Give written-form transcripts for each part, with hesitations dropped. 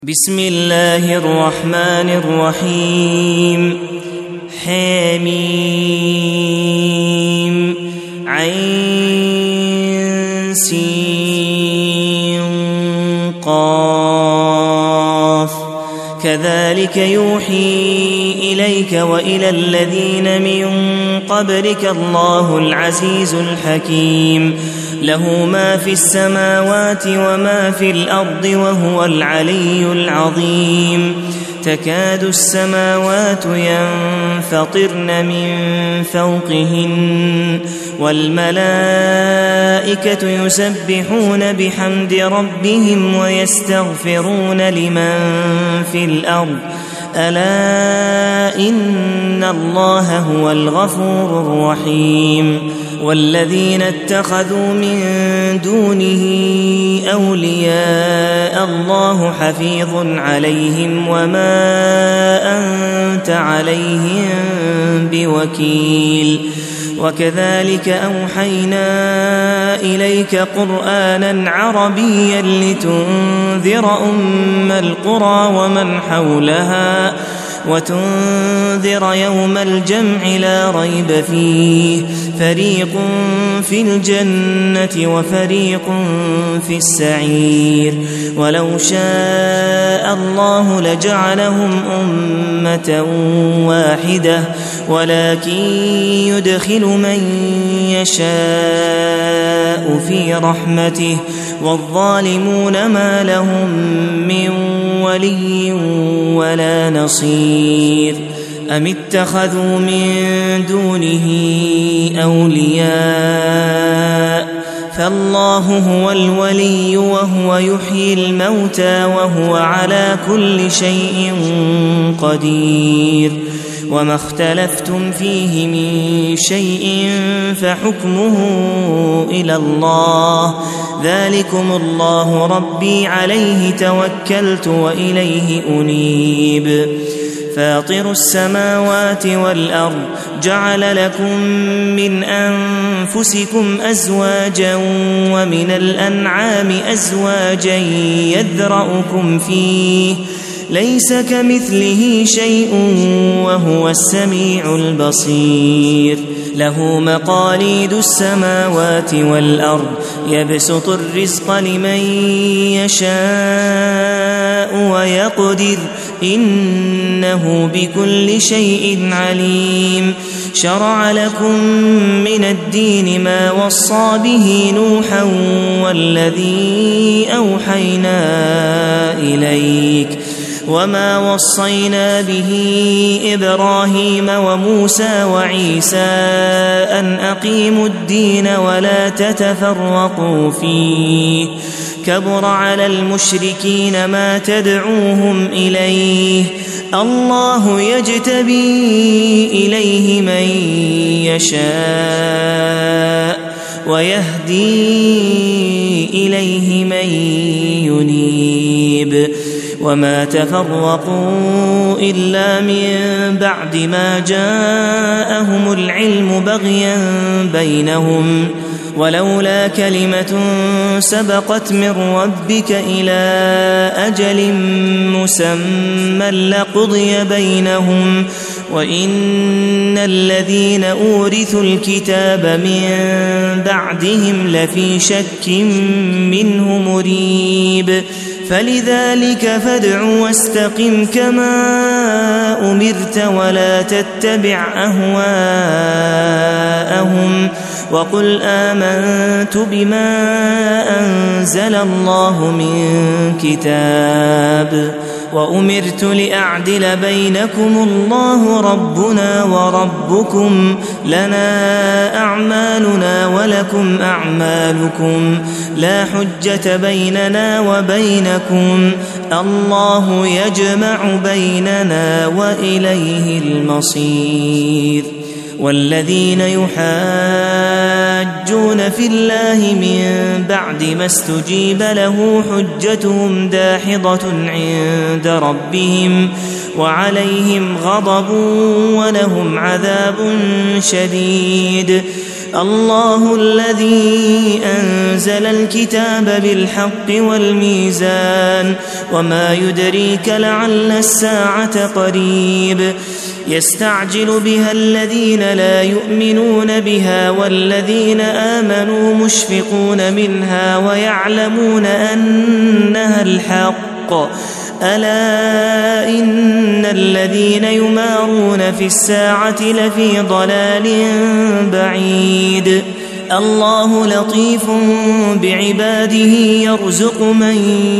بسم الله الرحمن الرحيم حميم عين سين قاف كذلك يوحي إليك وإلى الذين من قبلك الله العزيز الحكيم له ما في السماوات وما في الأرض وهو العلي العظيم تكاد السماوات ينفطرن من فوقهن والملائكة يسبحون بحمد ربهم ويستغفرون لمن في الأرض ألا إن الله هو الغفور الرحيم والذين اتخذوا من دونه أولياء الله حفيظ عليهم وما أنت عليهم بوكيل وكذلك أوحينا إليك قرآنا عربيا لتنذر أم القرى ومن حولها وتنذر يوم الجمع لا ريب فيه فريق في الجنة وفريق في السعير ولو شاء الله لجعلهم أمة واحدة ولكن يدخل من يشاء في رحمته والظالمون ما لهم من ولي ولا نصير أم اتخذوا من دونه أولياء فالله هو الولي وهو يحيي الموتى وهو على كل شيء قدير وما اختلفتم فيه من شيء فحكمه إلى الله ذلكم الله ربي عليه توكلت وإليه أنيب فاطر السماوات والأرض جعل لكم من أنفسكم أزواجا ومن الأنعام أزواجا يذرأكم فيه ليس كمثله شيء وهو السميع البصير له مقاليد السماوات والأرض يبسط الرزق لمن يشاء ويقدر إنه بكل شيء عليم شرع لكم من الدين ما وصى به نوحا والذي أوحينا إليك وما وصينا به إبراهيم وموسى وعيسى أن أقيموا الدين ولا تتفرقوا فيه كبر على المشركين ما تدعوهم إليه الله يجتبي إليه من يشاء ويهدي إليه من ينيب وما تفرقوا إلا من بعد ما جاءهم العلم بغيا بينهم ولولا كلمة سبقت من ربك إلى أجل مسمى لقضي بينهم وإن الذين أورثوا الكتاب من بعدهم لفي شك منه مريب فلذلك فادع واستقم كما أمرت ولا تتبع أهواءهم وقل آمنت بما أنزل الله من كتاب وأمرت لأعدل بينكم الله ربنا وربكم لنا أعمالنا ولكم أعمالكم لا حجة بيننا وبينكم الله يجمع بيننا وإليه المصير والذين يحاجون في الله من بعد ما استجيب له حجتهم داحضة عند ربهم وعليهم غضب ولهم عذاب شديد الله الذي أنزل الكتاب بالحق والميزان وما يدريك لعل الساعة قريب يستعجل بها الذين لا يؤمنون بها والذين آمنوا مشفقون منها ويعلمون أنها الحق ألا إن الذين يمارون في الساعة لفي ضلال بعيد الله لطيف بعباده يرزق من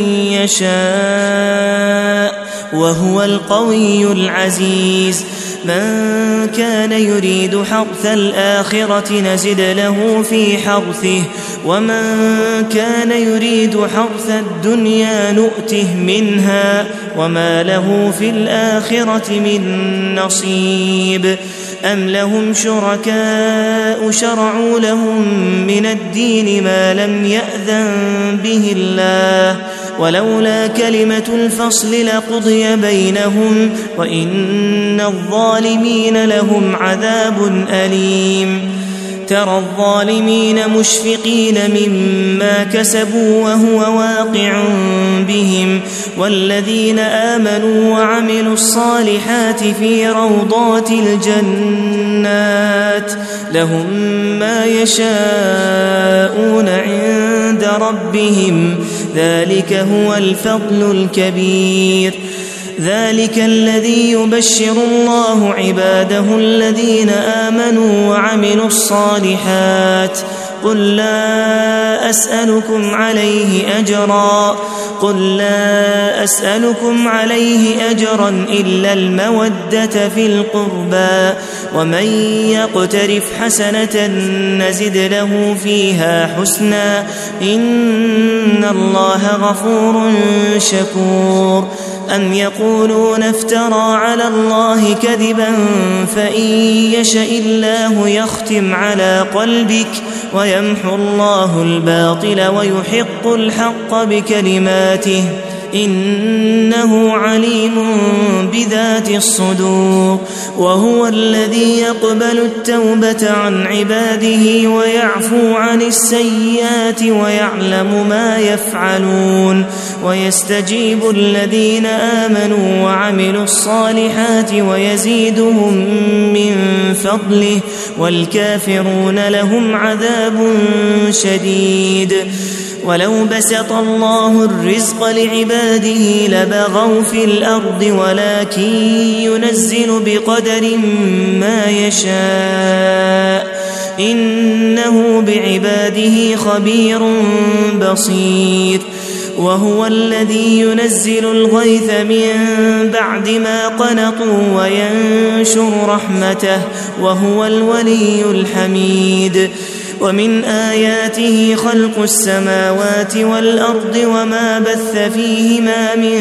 يشاء وهو القوي العزيز من كان يريد حرث الآخرة نزد له في حرثه ومن كان يريد حرث الدنيا نؤته منها وما له في الآخرة من نصيب أم لهم شركاء شرعوا لهم من الدين ما لم يأذن به الله ولولا كلمة الفصل لقضي بينهم وإن الظالمين لهم عذاب أليم ترى الظالمين مشفقين مما كسبوا وهو واقع بهم والذين آمنوا وعملوا الصالحات في روضات الجنات لهم ما يشاءون عند ربهم ذلك هو الفضل الكبير ذلك الذي يبشر الله عباده الذين آمنوا وعملوا الصالحات قل لا أسألكم عليه أجرا إلا المودة في القربى ومن يقترف حسنة نزد له فيها حسنا إن الله غفور شكور أم يقولون افترى على الله كذبا فإن يشاء الله يختم على قلبك ويمحو الله الباطل ويحق الحق بكلماته إنه عليم بذات الصدور وهو الذي يقبل التوبة عن عباده ويعفو عن السيئات ويعلم ما يفعلون ويستجيب الذين آمنوا وعملوا الصالحات ويزيدهم من فضله والكافرون لهم عذاب شديد ولو بسط الله الرزق لعباده لبغوا في الأرض ولكن ينزل بقدر ما يشاء إنه بعباده خبير بصير وهو الذي ينزل الغيث من بعد ما قنطوا وينشر رحمته وهو الولي الحميد ومن آياته خلق السماوات والأرض وما بث فيهما من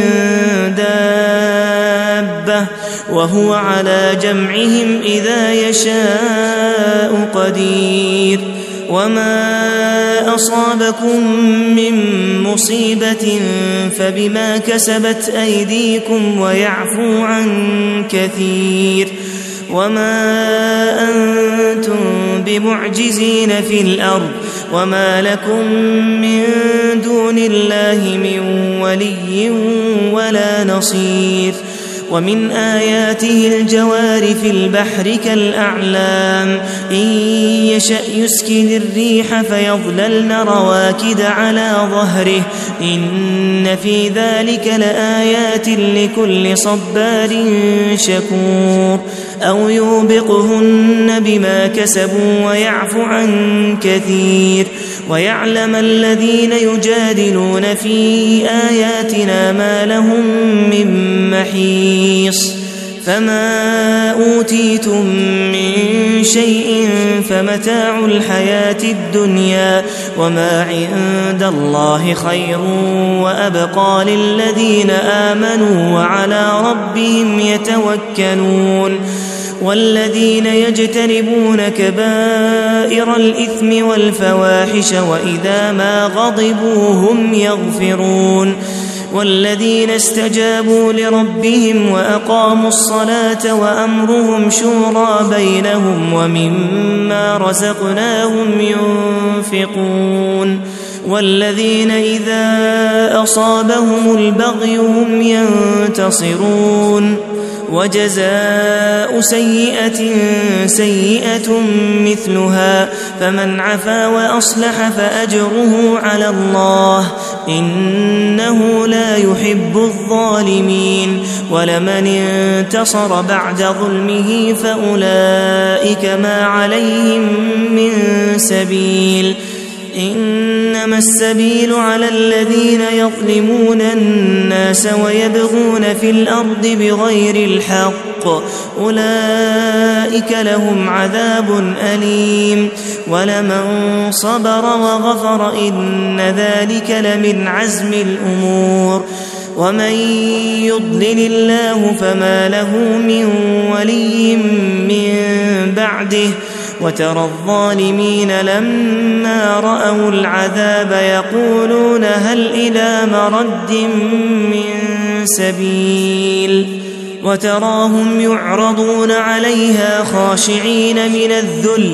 دابة وهو على جمعهم إذا يشاء قدير وما أصابكم من مصيبة فبما كسبت أيديكم ويعفو عن كثير وما أنتم بمعجزين في الأرض وما لكم من دون الله من ولي ولا نصير ومن آياته الجوار في البحر كالأعلام إن يشأ يسكن الريح فيظللن رواكد على ظهره إن في ذلك لآيات لكل صبار شكور أو يوبقهن بما كسبوا ويعفو عن كثير ويعلم الذين يجادلون في آياتنا ما لهم من محيص فما أوتيتم من شيء فمتاع الحياة الدنيا وما عند الله خير وأبقى للذين آمنوا وعلى ربهم يتوكلون والذين يجتنبون كبائر الإثم والفواحش وإذا ما غضبوا هم يغفرون والذين استجابوا لربهم وأقاموا الصلاة وأمرهم شورى بينهم ومما رزقناهم ينفقون والذين إذا أصابهم البغي هم ينتصرون وجزاء سيئة سيئة مثلها فمن عفا وأصلح فأجره على الله إنه لا يحب الظالمين ولمن انتصر بعد ظلمه فأولئك ما عليهم من سبيل إنما السبيل على الذين يظلمون الناس ويبغون في الأرض بغير الحق أولئك لهم عذاب أليم ولمن صبر وغفر إن ذلك لمن عزم الأمور ومن يضلل الله فما له من ولي من بعده وترى الظالمين لما رأوا العذاب يقولون هل إلى مرد من سبيل وتراهم يعرضون عليها خاشعين من الذل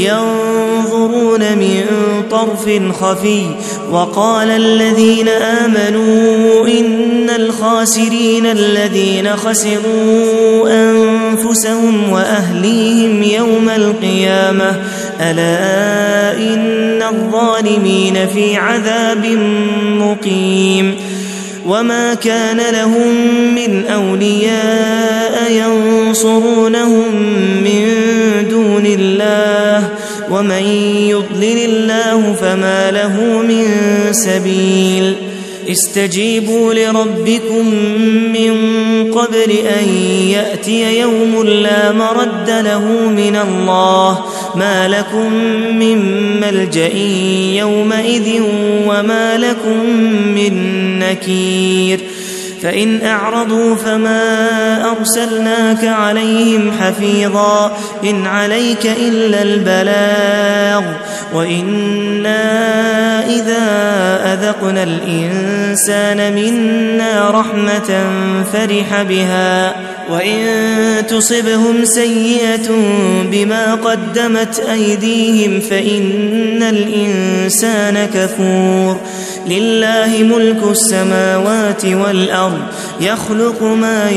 ينظرون من طرف خفي وقال الذين آمنوا إن الخاسرين الذين خسروا أنفسهم وأهليهم يوم القيامة ألا إن الظالمين في عذاب مقيم وما كان لهم من أولياء ينصرونهم من دون الله ومن يضلل الله فما له من سبيل استجيبوا لربكم من قبل أن يأتي يوم لا مرد له من الله ما لكم من ملجأ يومئذ وما لكم من نكير فإن أعرضوا فما أرسلناك عليهم حفيظا إن عليك إلا البلاغ وإنا إذا أذقنا الإنسان منا رحمة فرح بها وإن تصبهم سيئة بما قدمت أيديهم فإن الإنسان كفور لله ملك السماوات والأرض يخلق ما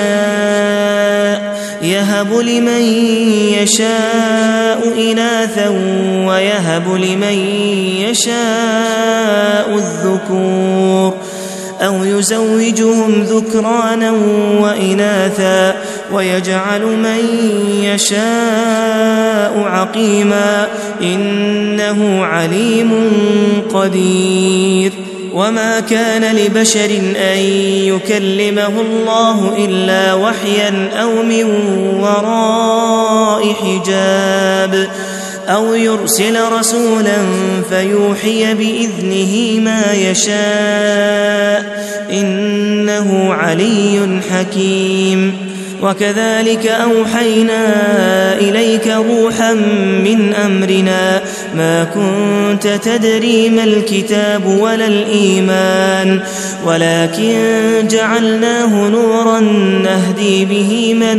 يشاء يهب لمن يشاء إناثا ويهب لمن يشاء الذكور أو يزوجهم ذكرانا وإناثا ويجعل من يشاء عقيما إنه عليم قدير وما كان لبشر أن يكلمه الله إلا وحيا أو من وراء حجاب أو يرسل رسولا فيوحي بإذنه ما يشاء إنه علي حكيم وكذلك أوحينا إليك روحا من أمرنا ما كنت تدري ما الكتاب ولا الإيمان ولكن جعلناه نورا نهدي به من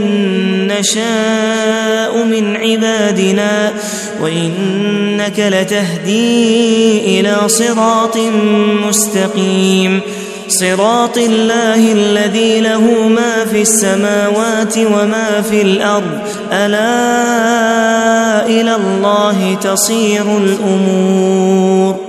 نشاء من عبادنا وإنك لتهدي إلى صراط مستقيم صراط الله الذي له ما في السماوات وما في الأرض ألا إلى الله تصير الأمور